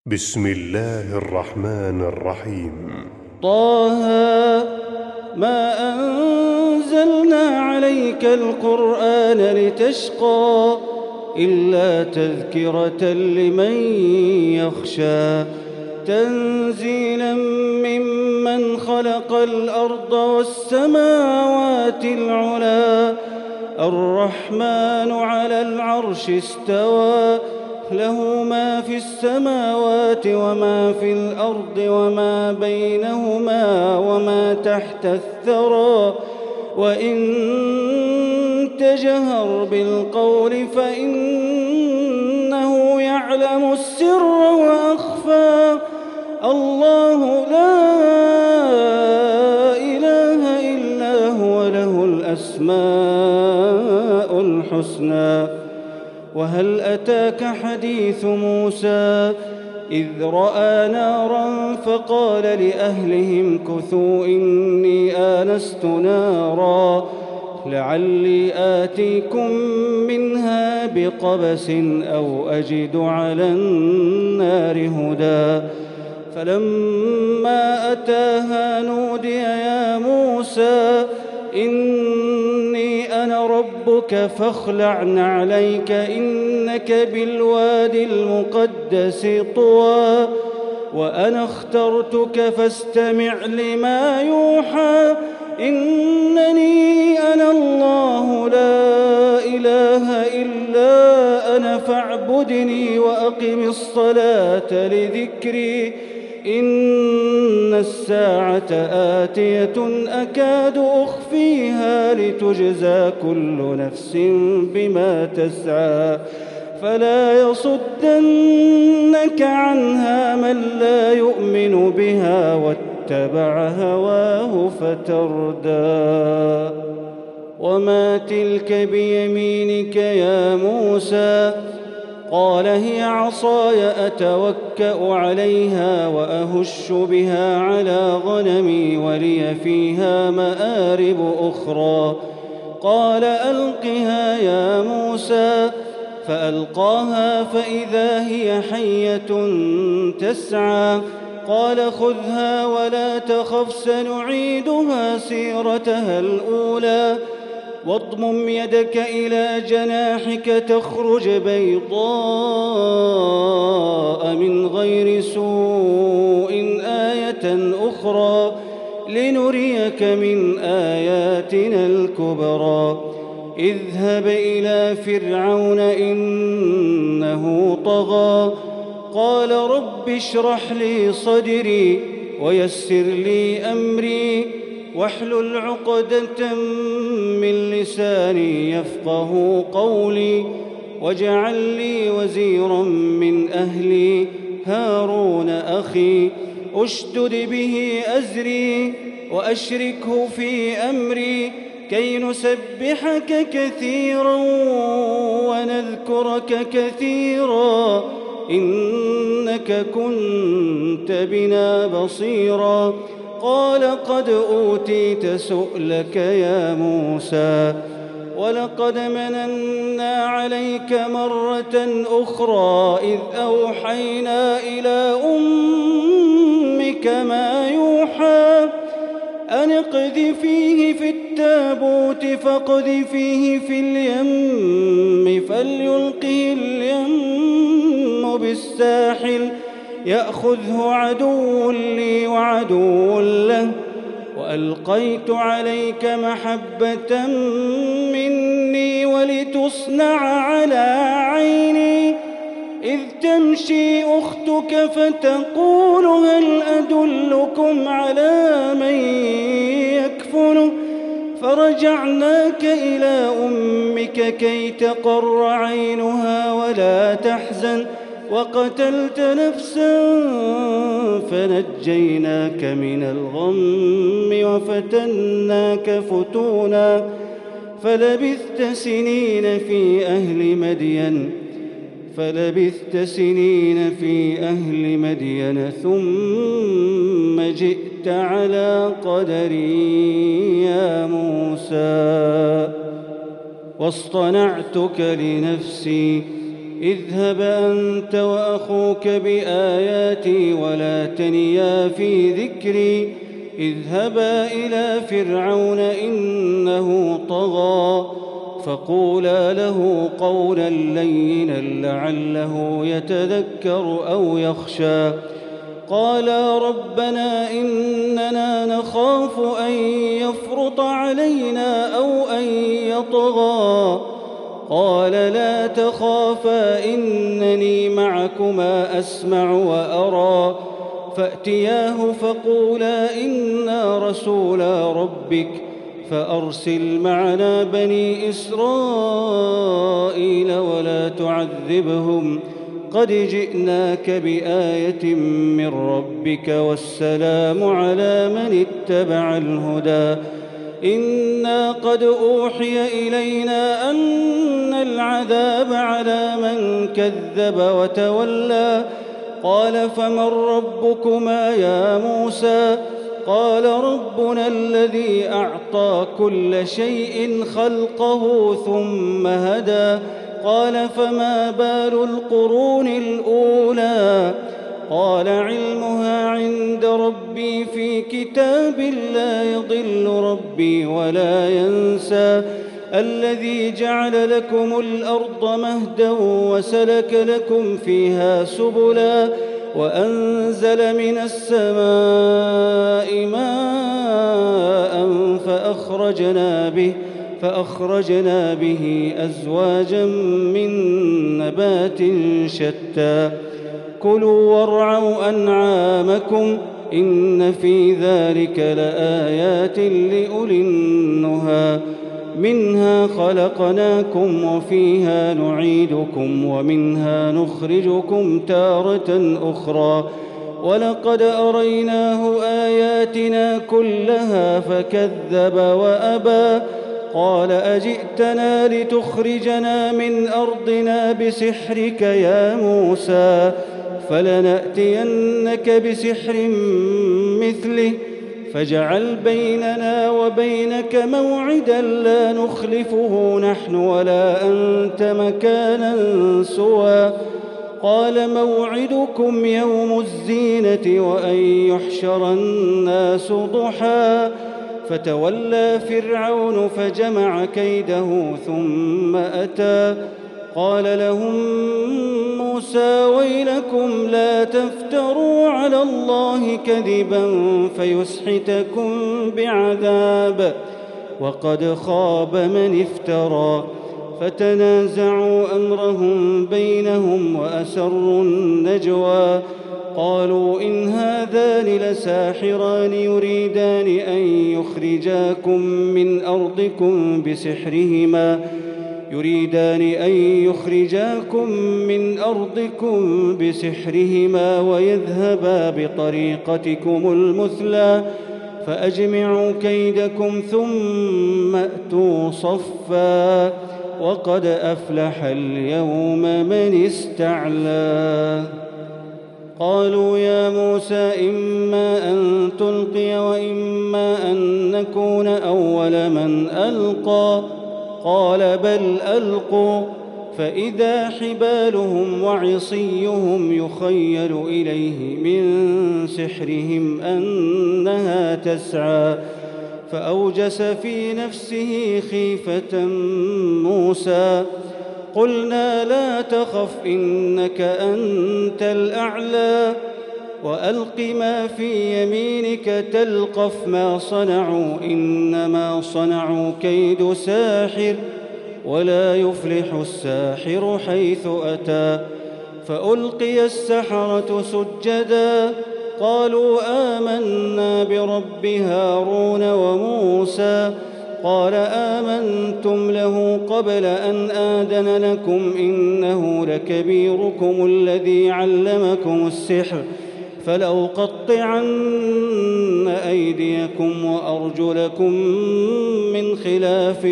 بسم الله الرحمن الرحيم. طه ما أنزلنا عليك القرآن لتشقى إلا تذكرة لمن يخشى تنزيلا ممن خلق الأرض والسماوات العلى الرحمن على العرش استوى له ما في السماوات وما في الأرض وما بينهما وما تحت الثرى وإن تجهر بالقول فإنه يعلم السر وأخفى الله لا إله إلا هو له الأسماء الحسنى. وهل أتاك حديث موسى إذ رأى نارا فقال لأهلهم كثوا إني آنست نارا لعلي آتيكم منها بقبس أو أجد على النار هدى فلما أتاها نودي يا موسى إني أنا ربك فاخلع نعليك إنك بالوادي المقدس طوى وأنا اخترتك فاستمع لما يوحى إنني أنا الله لا إله إلا أنا فاعبدني وأقم الصلاة لذكري إن الساعة آتية أكاد أخفيها لتجزى كل نفس بما تسعى فلا يصدنك عنها من لا يؤمن بها واتبع هواه فتردى وما تلك بيمينك يا موسى قال هي عصاي أتوكأ عليها وأهش بها على غنمي ولي فيها مآرب أخرى قال ألقها يا موسى فألقاها فإذا هي حية تسعى قال خذها ولا تخف سنعيدها سيرتها الأولى واضمم يدك إلى جناحك تخرج بيضاء من غير سوء آية أخرى لنريك من آياتنا الكبرى اذهب إلى فرعون إنه طغى قال رب اشرح لي صدري ويسر لي أمري واحلل عقدة من لساني يفقه قولي واجعل لي وزيرا من أهلي هارون أخي أشدد به أزري وأشركه في أمري كي نسبحك كثيرا ونذكرك كثيرا إنك كنت بنا بصيرا قال قد أوتيت سؤلك يا موسى ولقد مننا عليك مرة أخرى إذ أوحينا إلى أمك ما يوحى أن اقذفيه في التابوت فاقذفيه في اليم فليلقه اليم بالساحل يأخذه عدو لي وعدو له وألقيت عليك محبة مني ولتصنع على عيني إذ تمشي أختك فتقول هل أدلكم على من يكفله فرجعناك إلى أمك كي تقر عينها ولا تحزن وقتلت نفسا فنجيناك من الغم وفتناك فتونا فلبثت سنين في أهل مدين ثم جئت على قدري يا موسى واصطنعتك لنفسي اذهب أنت وأخوك بآياتي ولا تنيا في ذكري اذهبا إلى فرعون إنه طغى فقولا له قولا لينا لعله يتذكر أو يخشى قالا ربنا إننا نخاف أن يفرط علينا أو أن يطغى قال لا تخافا إنني معكما أسمع وأرى فأتياه فقولا إنا رسولا ربك فأرسل معنا بني إسرائيل ولا تعذبهم قد جئناك بآية من ربك والسلام على من اتبع الهدى إنا قد أوحي إلينا أن العذاب على من كذب وتولى قال فمن ربكما يا موسى قال ربنا الذي أعطى كل شيء خلقه ثم هدى قال فما بال القرون الأولى قال علمها عند ربي في كتاب لا يضل ربي ولا ينسى الذي جعل لكم الأرض مهدا وسلك لكم فيها سبلا وأنزل من السماء ماء فأخرجنا به أزواجا من نبات شتى كلوا وارعوا أنعامكم إن في ذلك لآيات لأولي النهى منها خلقناكم وفيها نعيدكم ومنها نخرجكم تارة أخرى ولقد أريناه آياتنا كلها فكذب وأبى قال أجئتنا لتخرجنا من أرضنا بسحرك يا موسى فلنأتينك بسحر مثله فاجعل بيننا وبينك موعدا لا نخلفه نحن ولا أنت مكانا سوى قال موعدكم يوم الزينة وأن يحشر الناس ضحى فتولى فرعون فجمع كيده ثم أتى قال لهم موسى ويلكم لا تفتروا على الله كذبا فيسحتكم بعذاب وقد خاب من افترى فتنازعوا أمرهم بينهم وأسروا النجوى قالوا إن هذان لساحران يريدان أن يخرجاكم من أرضكم بسحرهما ويذهبا بطريقتكم المثلى فأجمعوا كيدكم ثم أتوا صفا وقد أفلح اليوم من استعلى قالوا يا موسى إما أن تلقي وإما أن نكون أول من ألقى قال بل ألقوا فإذا حبالهم وعصيهم يخيل إليه من سحرهم أنها تسعى فأوجس في نفسه خيفة موسى قلنا لا تخف إنك أنت الأعلى وألق ما في يمينك تلقف ما صنعوا إنما صنعوا كيد ساحر ولا يفلح الساحر حيث أتى فألقي السحرة سجدا قالوا آمنا برب هارون وموسى قال آمنتم له قبل أن آذن لكم إنه لكبيركم الذي علمكم السحر فلأقطعن أيديكم وأرجلكم من خلاف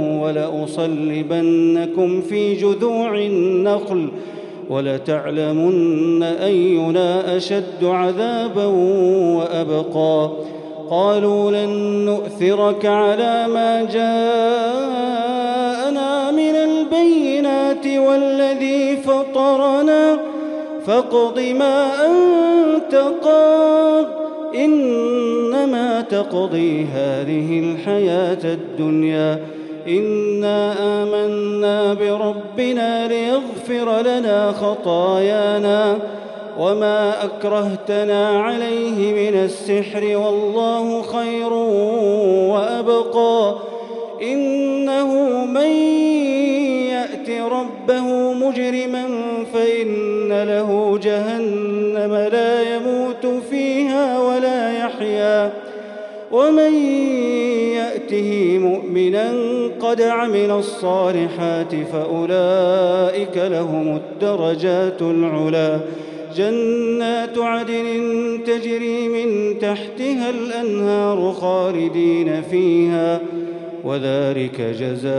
ولأصلبنكم في جذوع النخل ولتعلمن أينا أشد عذابا وأبقى قالوا لن نؤثرك على ما جاءنا من البينات والذي فطرنا فاقض ما أنت قاض إنما تقضي هذه الحياة الدنيا إنا آمنا بربنا ليغفر لنا خطايانا وما أكرهتنا عليه من السحر والله خير وأبقى إنه من يأت ربه مجرما فإن له جهنم لا يموت فيها ولا يحيا ومن يأته مؤمنا قد عمل الصالحات فأولئك لهم الدرجات العلى جنات عدن تجري من تحتها الأنهار خالدين فيها وذلك جزاء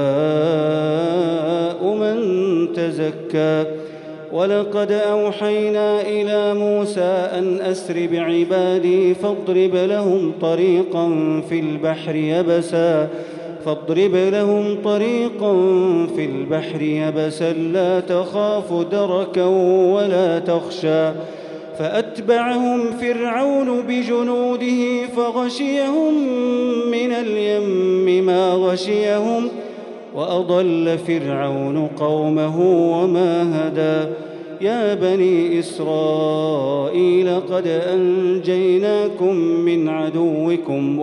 من تزكى ولقد أوحينا إلى موسى أن أسر بعبادي فاضرب لهم طريقا في البحر يبسا لا تخاف دركا ولا تخشى فأتبعهم فرعون بجنوده فغشيهم من اليم ما غشيهم وأضل فرعون قومه وما هدى يا بني إسرائيل قد أنجيناكم من عدوكم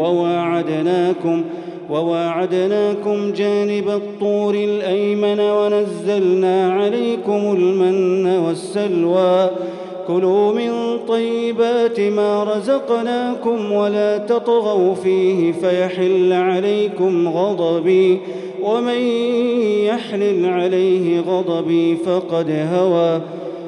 وواعدناكم جانب الطور الأيمن ونزلنا عليكم المن والسلوى كلوا من طيبات ما رزقناكم ولا تطغوا فيه فيحل عليكم غضبي ومن يحلل عليه غضبي فقد هوى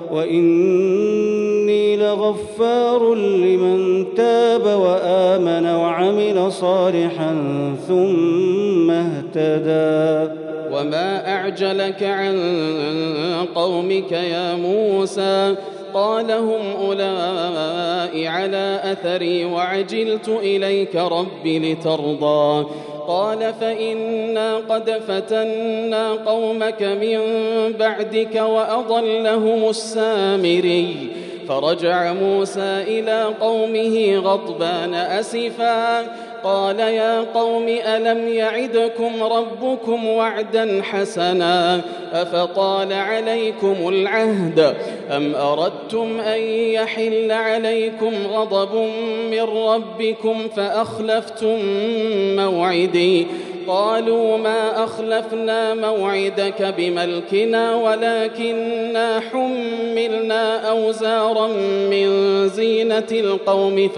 وإني لغفار لمن تاب وآمن وعمل صالحا ثم اهتدى وما أعجلك عن قومك يا موسى قال هم أولئك على أثري وعجلت إليك رب لترضى قال فإنا قد فتنا قومك من بعدك وأضلهم السامري فرجع موسى إلى قومه غضبان أسفا قال يا قوم ألم يعدكم ربكم وعدا حسنا أفطال عليكم العهد أم أردتم أن يحل عليكم غضب من ربكم فأخلفتم موعدي قالوا ما أخلفنا موعدك بملكنا ولكننا حملنا أوزارا من زينة القوم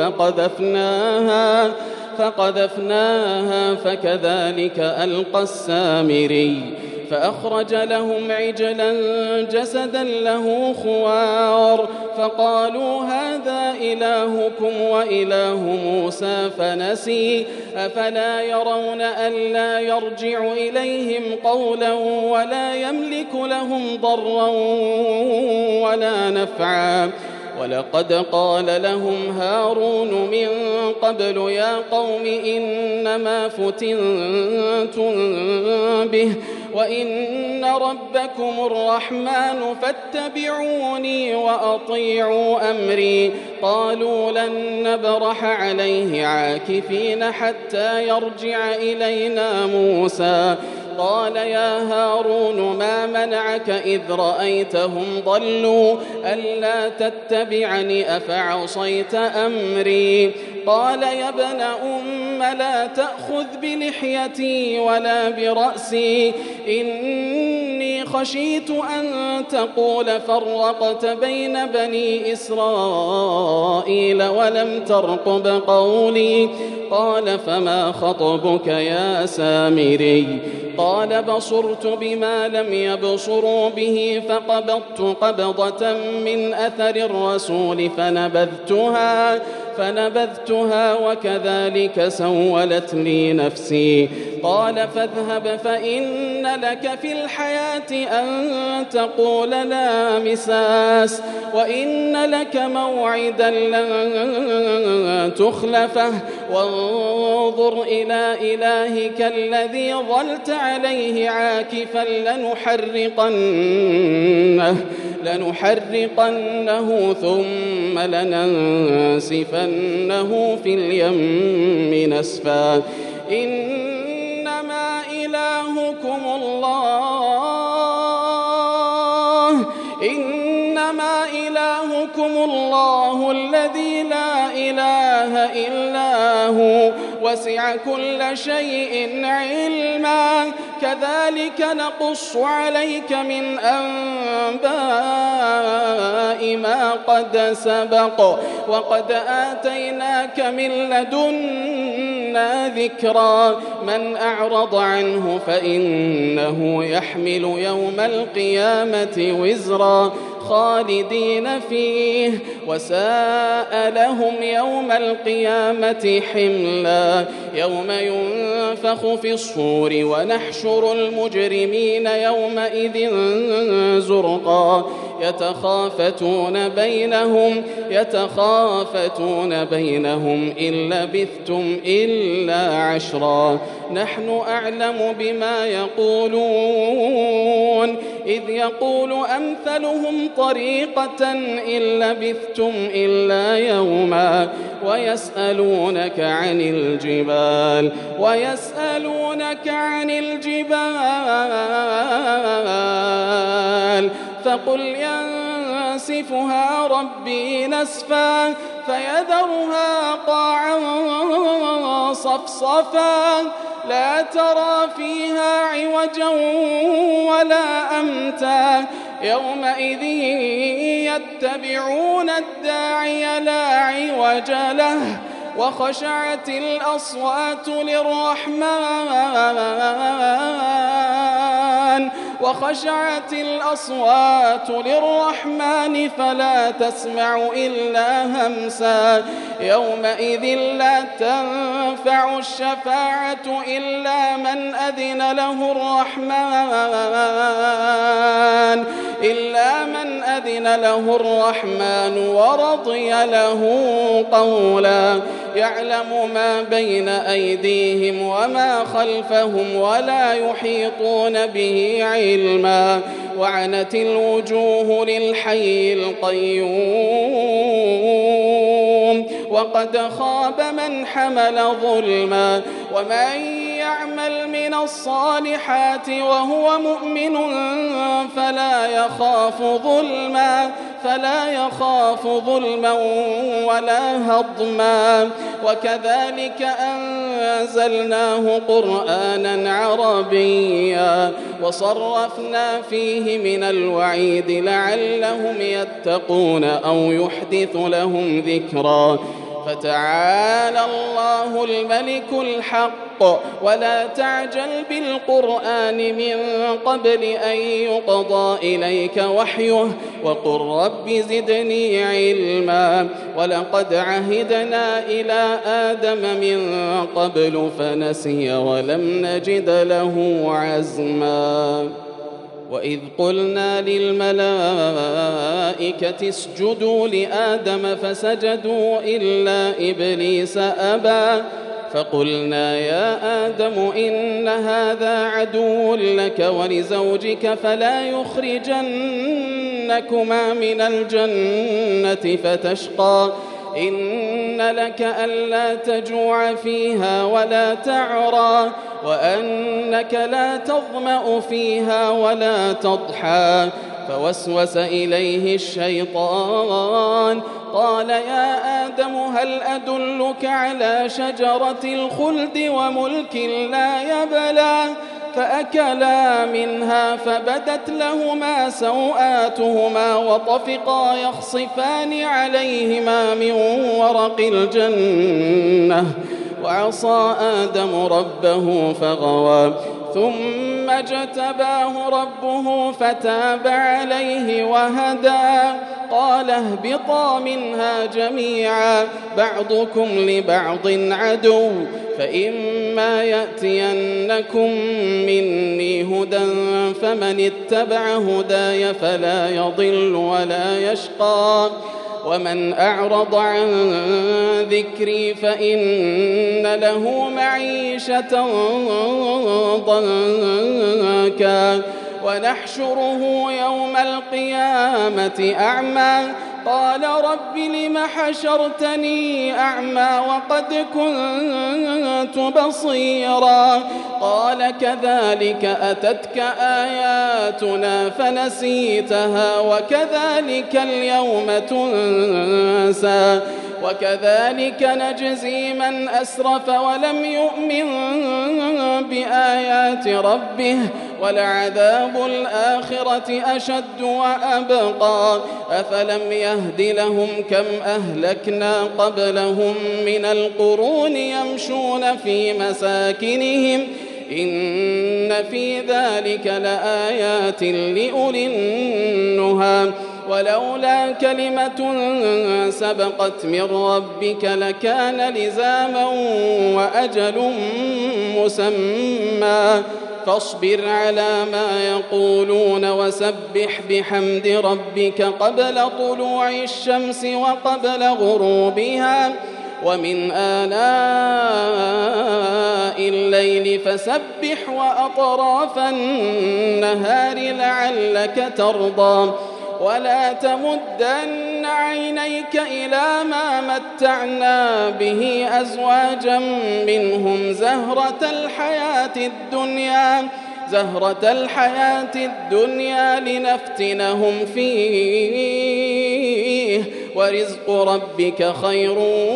فقذفناها فكذلك ألقى السامري فأخرج لهم عجلا جسدا له خوار فقالوا هذا إلهكم وإله موسى فنسي أفلا يرون ألا يرجع إليهم قولا ولا يملك لهم ضرا ولا نفعا ولقد قال لهم هارون من قبل يا قوم إنما فتنتم به وإن ربكم الرحمن فاتبعوني وأطيعوا أمري قالوا لن نبرح عليه عاكفين حتى يرجع إلينا موسى قال يا هارون ما منعك إذ رأيتهم ضلوا ألا تتبعني أفعصيت أمري قال يا ابن لا تأخذ بلحيتي ولا برأسي إني خشيت أن تقول فرقت بين بني إسرائيل ولم ترقب قولي قال فما خطبك يا سامري قال بصرت بما لم يبصروا به فقبضت قبضة من أثر الرسول فنبذتها وكذلك سولت لي نفسي. قال فاذهب فإن لك في الحياة أن تقول لا مساس وإن لك موعدا لن تخلفه وانظر إلى إلهك الذي ظلت عليه عاكفا لنحرقنه ثم لننسفنه في اليم نسفا. إنما إلهكم الله الذي لا إله إلا هو وسع كل شيء علما كذلك نقص عليك من أنباء ما قد سبق وقد آتيناك من لدنا ذكرا. من أعرض عنه فإنه يحمل يوم القيامة وزرا خالدين فيه وساء لهم يوم القيامة حملا. يوم ينفخ في الصور ونحشر المجرمين يومئذ زرقا يتخافتون بينهم إن لبثتم إلا عشرا. نحن أعلم بما يقولون إذ يقول أمثلهم طريقة إن لبثتم إلا يوما ويسألونك عن الجبال فقل ينسفها ربي نسفا فيذرها قاعا صفصفا لا ترى فيها عوجا ولا أمتا. يومئذ يتبعون الداعي لا عوج له وخشعت الأصوات للرحمن فلا تسمع إلا همسا. يومئذ لا تنفع الشفاعة إلا من أذن له الرحمن ورضي له قولا. يعلم ما بين أيديهم وما خلفهم ولا يحيطون به علما. وعنت الوجوه للحي القيوم وقد خاب من حمل ظلما. ومن يعمل من الصالحات وهو مؤمن فلا يخاف ظلما ولا هضما. وكذلك أنزلناه قرآنا عربيا وصرفنا فيه من الوعيد لعلهم يتقون أو يحدث لهم ذكرا. فتعالى الله الملك الحق ولا تعجل بالقرآن من قبل أن يقضى إليك وحيه وقل رب زدني علما. ولقد عهدنا إلى آدم من قبل فنسي ولم نجد له عزما. وإذ قلنا للملائكة اسجدوا لآدم فسجدوا إلا إبليس أبى فقلنا يا آدم إن هذا عدو لك ولزوجك فلا يخرجنكما من الجنة فتشقى. إن لك ألا تجوع فيها ولا تعرى وأنك لا تظمأ فيها ولا تضحى. فوسوس إليه الشيطان قال يا آدم هل أدلك على شجرة الخلد وملك لا يبلى. فأكلا منها فبدت لهما سوآتهما وطفقا يخصفان عليهما من ورق الجنة وعصى آدم ربه فغوى. ثم ثم اجتباه ربه فتاب عليه وهدى قال اهبطا منها جميعا بعضكم لبعض عدو فإما يأتينكم مني هدى فمن اتبع هداي فلا يضل ولا يشقى ومن أعرض عن ذكري فإن له معيشة ضنكا ونحشره يوم القيامة أعمى قال رب لم حشرتني أعمى وقد كنت بصيرا قال كذلك أتتك آياتنا فنسيتها وكذلك اليوم تنسى وكذلك نجزي من أسرف ولم يؤمن بآيات ربه ولعذاب الآخرة أشد وأبقى أفلم يهد لهم كم أهلكنا قبلهم من القرون يمشون في مساكنهم إن في ذلك لآيات لأولي النهى ولولا كلمة سبقت من ربك لكان لزاما وأجل مسمى فاصبر على ما يقولون وسبح بحمد ربك قبل طلوع الشمس وقبل غروبها ومن آلاء الليل فسبح وأطراف النهار لعلك ترضى ولا تمدن عينيك إلى ما متعنا به أزواجا منهم زهرة الحياة الدنيا لنفتنهم فيه ورزق ربك خير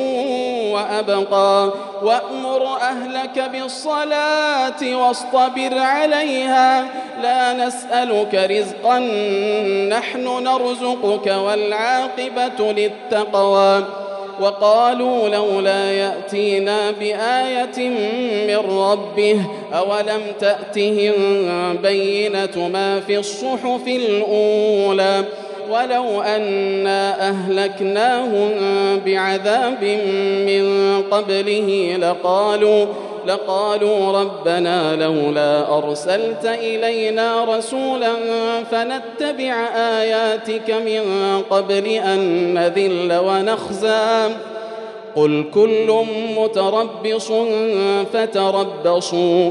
وأبقى وأمر أهلك بالصلاة واصطبر عليها لا نسألك رزقا نحن نرزقك والعاقبة للتقوى وقالوا لولا يأتينا بآية من ربه أولم تأتهم بينة ما في الصحف الأولى ولو أنا أهلكناهم بعذاب من قبله لقالوا ربنا لولا أرسلت إلينا رسولا فنتبع آياتك من قبل أن نذل ونخزى قل كل متربص فتربصوا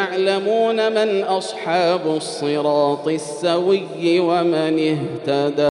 فستعلمون من أصحاب الصراط السوي ومن اهتدى.